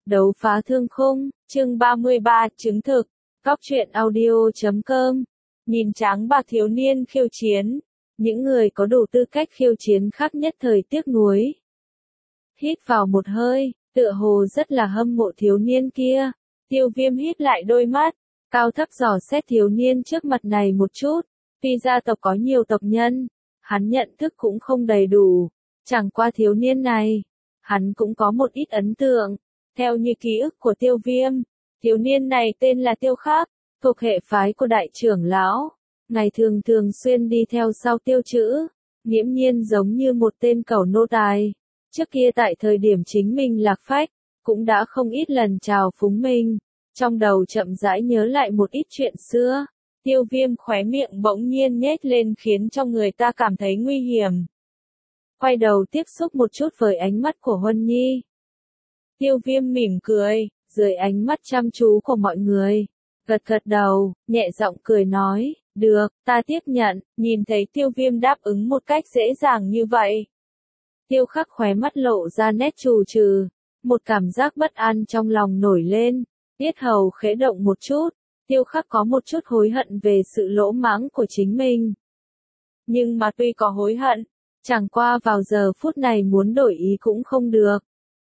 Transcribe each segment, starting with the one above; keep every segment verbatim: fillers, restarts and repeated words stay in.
Đấu phá thương khung, chương ba mươi ba, chứng thực, Cóc truyện audio chấm com. Nhìn tráng bạc thiếu niên khiêu chiến, những người có đủ tư cách khiêu chiến khác nhất thời tiếc nuối. Hít vào một hơi, tựa hồ rất là hâm mộ thiếu niên kia, Tiêu Viêm hít lại đôi mắt, cao thấp dò xét thiếu niên trước mặt này một chút, tuy gia tộc có nhiều tộc nhân, hắn nhận thức cũng không đầy đủ, chẳng qua thiếu niên này, hắn cũng có một ít ấn tượng. Theo như ký ức của Tiêu Viêm, thiếu niên này tên là Tiêu Khắc, thuộc hệ phái của đại trưởng lão, ngày thường thường xuyên đi theo sau Tiêu Chữ, nghiễm nhiên giống như một tên cẩu nô tài. Trước kia tại thời điểm chính mình lạc phách, cũng đã không ít lần chào phúng mình, trong đầu chậm rãi nhớ lại một ít chuyện xưa. Tiêu Viêm khóe miệng bỗng nhiên nhếch lên khiến cho người ta cảm thấy nguy hiểm. Quay đầu tiếp xúc một chút với ánh mắt của Huân Nhi. Tiêu Viêm mỉm cười, dưới ánh mắt chăm chú của mọi người, gật gật đầu, nhẹ giọng cười nói, được, ta tiếp nhận. Nhìn thấy Tiêu Viêm đáp ứng một cách dễ dàng như vậy, Tiêu Khắc khóe mắt lộ ra nét trù trừ, một cảm giác bất an trong lòng nổi lên, yết hầu khẽ động một chút, Tiêu Khắc có một chút hối hận về sự lỗ mãng của chính mình. Nhưng mà tuy có hối hận, chẳng qua vào giờ phút này muốn đổi ý cũng không được.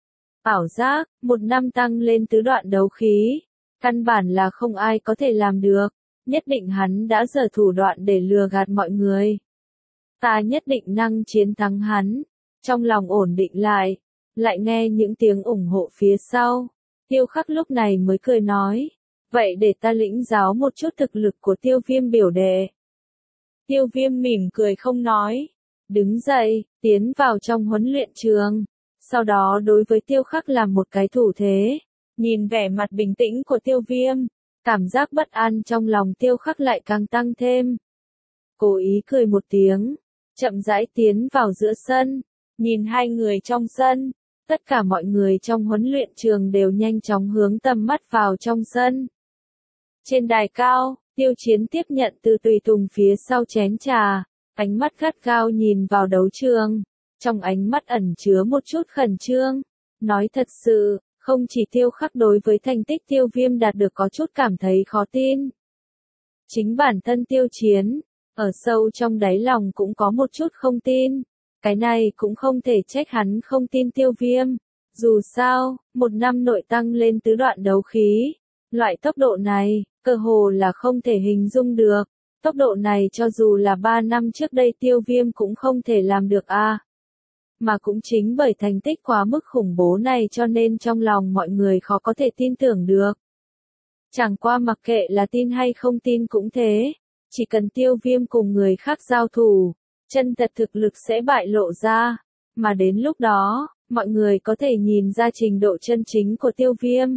Ảo giác, một năm tăng lên tứ đoạn đấu khí, căn bản là không ai có thể làm được, nhất định hắn đã giở thủ đoạn để lừa gạt mọi người. Ta nhất định năng chiến thắng hắn, trong lòng ổn định lại, lại nghe những tiếng ủng hộ phía sau, Tiêu Khắc lúc này mới cười nói, vậy để ta lĩnh giáo một chút thực lực của Tiêu Viêm biểu đệ. Tiêu Viêm mỉm cười không nói, đứng dậy, tiến vào trong huấn luyện trường. Sau đó đối với Tiêu Khắc làm một cái thủ thế, nhìn vẻ mặt bình tĩnh của Tiêu Viêm, cảm giác bất an trong lòng Tiêu Khắc lại càng tăng thêm. Cố ý cười một tiếng, chậm rãi tiến vào giữa sân, nhìn hai người trong sân, tất cả mọi người trong huấn luyện trường đều nhanh chóng hướng tầm mắt vào trong sân. Trên đài cao, Tiêu Chiến tiếp nhận từ tùy tùng phía sau chén trà, ánh mắt gắt gao nhìn vào đấu trường. Trong ánh mắt ẩn chứa một chút khẩn trương, nói thật sự, không chỉ Tiêu Khắc đối với thành tích Tiêu Viêm đạt được có chút cảm thấy khó tin. Chính bản thân Tiêu Chiến, ở sâu trong đáy lòng cũng có một chút không tin, cái này cũng không thể trách hắn không tin Tiêu Viêm. Dù sao, một năm nội tăng lên tứ đoạn đấu khí, loại tốc độ này, cơ hồ là không thể hình dung được, tốc độ này cho dù là ba năm trước đây Tiêu Viêm cũng không thể làm được a. À. Mà cũng chính bởi thành tích quá mức khủng bố này cho nên trong lòng mọi người khó có thể tin tưởng được. Chẳng qua mặc kệ là tin hay không tin cũng thế, chỉ cần Tiêu Viêm cùng người khác giao thủ, chân thật thực lực sẽ bại lộ ra, mà đến lúc đó, mọi người có thể nhìn ra trình độ chân chính của Tiêu Viêm.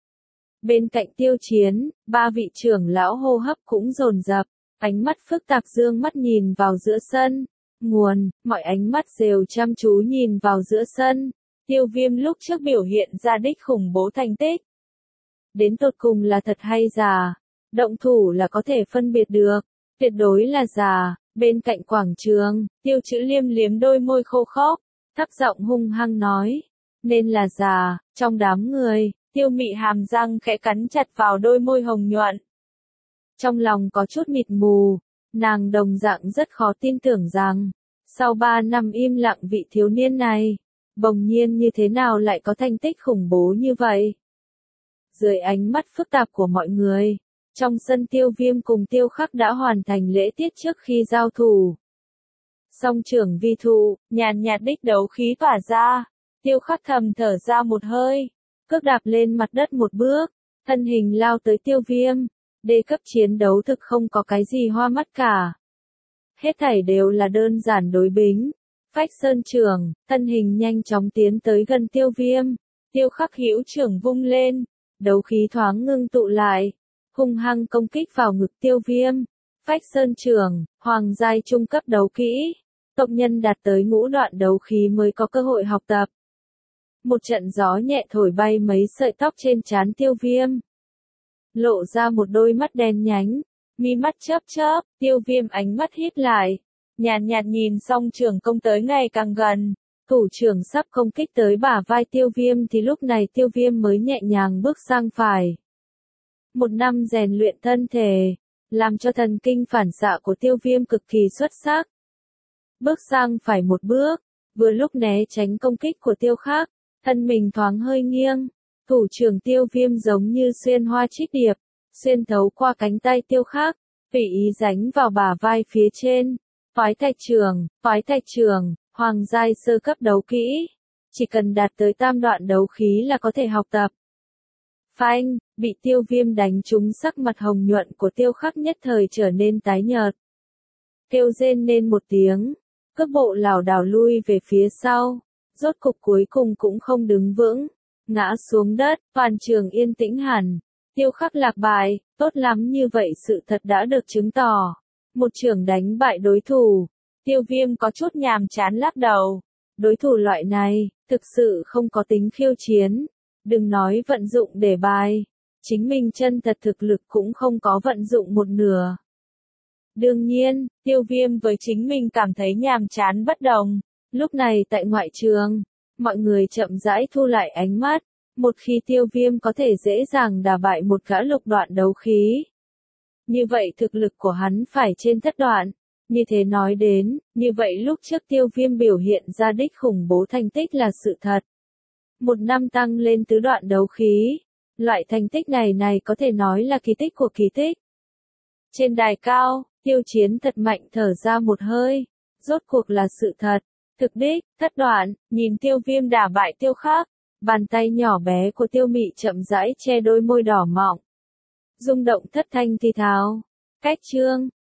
Bên cạnh Tiêu Chiến, ba vị trưởng lão hô hấp cũng dồn dập, ánh mắt phức tạp dương mắt nhìn vào giữa sân. Nguồn, mọi ánh mắt đều chăm chú nhìn vào giữa sân, Tiêu Viêm lúc trước biểu hiện ra đích khủng bố thành tích. Đến tột cùng là thật hay giả, động thủ là có thể phân biệt được, tuyệt đối là giả. Bên cạnh quảng trường, Tiêu Chữ liêm liếm đôi môi khô khốc, thấp giọng hung hăng nói, nên là giả. Trong đám người, Tiêu Mị hàm răng khẽ cắn chặt vào đôi môi hồng nhuận. Trong lòng có chút mịt mù. Nàng đồng dạng rất khó tin tưởng rằng, sau ba năm im lặng vị thiếu niên này, bỗng nhiên như thế nào lại có thành tích khủng bố như vậy. Dưới ánh mắt phức tạp của mọi người, trong sân Tiêu Viêm cùng Tiêu Khắc đã hoàn thành lễ tiết trước khi giao thủ. Song trưởng vi thụ, nhàn nhạt đích đấu khí tỏa ra, Tiêu Khắc thầm thở ra một hơi, cước đạp lên mặt đất một bước, thân hình lao tới Tiêu Viêm. Đê cấp chiến đấu thực không có cái gì hoa mắt cả. Hết thảy đều là đơn giản đối bính. Phách sơn trưởng, thân hình nhanh chóng tiến tới gần Tiêu Viêm. Tiêu Khắc hữu trưởng vung lên, đấu khí thoáng ngưng tụ lại, hung hăng công kích vào ngực Tiêu Viêm. Phách sơn trưởng, hoàng giai trung cấp đấu kỹ. Tộc nhân đạt tới ngũ đoạn đấu khí mới có cơ hội học tập. Một trận gió nhẹ thổi bay mấy sợi tóc trên trán Tiêu Viêm. Lộ ra một đôi mắt đen nhánh, mi mắt chớp chớp, Tiêu Viêm ánh mắt híp lại, nhàn nhạt, nhạt nhìn song trưởng công tới ngày càng gần, Thủ trưởng sắp công kích tới bả vai Tiêu Viêm thì lúc này Tiêu Viêm mới nhẹ nhàng bước sang phải. Một năm rèn luyện thân thể, làm cho thần kinh phản xạ của Tiêu Viêm cực kỳ xuất sắc. Bước sang phải một bước, vừa lúc né tránh công kích của Tiêu Khắc, thân mình thoáng hơi nghiêng. Thủ trưởng Tiêu Viêm giống như xuyên hoa trích điệp, xuyên thấu qua cánh tay Tiêu Khắc, tùy ý đánh vào bả vai phía trên. Phái thạch trường, phái thạch trường, hoàng giai sơ cấp đấu kỹ. Chỉ cần đạt tới tam đoạn đấu khí là có thể học tập. Phanh, bị Tiêu Viêm đánh trúng, sắc mặt hồng nhuận của Tiêu Khắc nhất thời trở nên tái nhợt. Kêu rên lên một tiếng, cước bộ lảo đảo lui về phía sau, rốt cục cuối cùng cũng không đứng vững, ngã xuống đất. Toàn trường yên tĩnh hẳn. Tiêu Khắc lạc bại, tốt lắm, như vậy sự thật đã được chứng tỏ. Một chưởng đánh bại đối thủ. Tiêu Viêm có chút nhàm chán lắc đầu. Đối thủ loại này, thực sự không có tính khiêu chiến. Đừng nói vận dụng để bài, chính mình chân thật thực lực cũng không có vận dụng một nửa. Đương nhiên, Tiêu Viêm với chính mình cảm thấy nhàm chán bất đồng. Lúc này tại ngoại trường, mọi người chậm rãi thu lại ánh mắt. Một khi Tiêu Viêm có thể dễ dàng đả bại một gã lục đoạn đấu khí, như vậy thực lực của hắn phải trên thất đoạn. Như thế nói đến, như vậy lúc trước Tiêu Viêm biểu hiện ra đích khủng bố thành tích là sự thật. Một năm tăng lên tứ đoạn đấu khí. Loại thành tích này này có thể nói là kỳ tích của kỳ tích. Trên đài cao, Tiêu Chiến thật mạnh thở ra một hơi. Rốt cuộc là sự thật. Thực đích, thất đoạn, nhìn Tiêu Viêm đả bại Tiêu Khắc. Bàn tay nhỏ bé của Tiêu Mị chậm rãi che đôi môi đỏ mọng. Rung động thất thanh thì thào. Cách chương.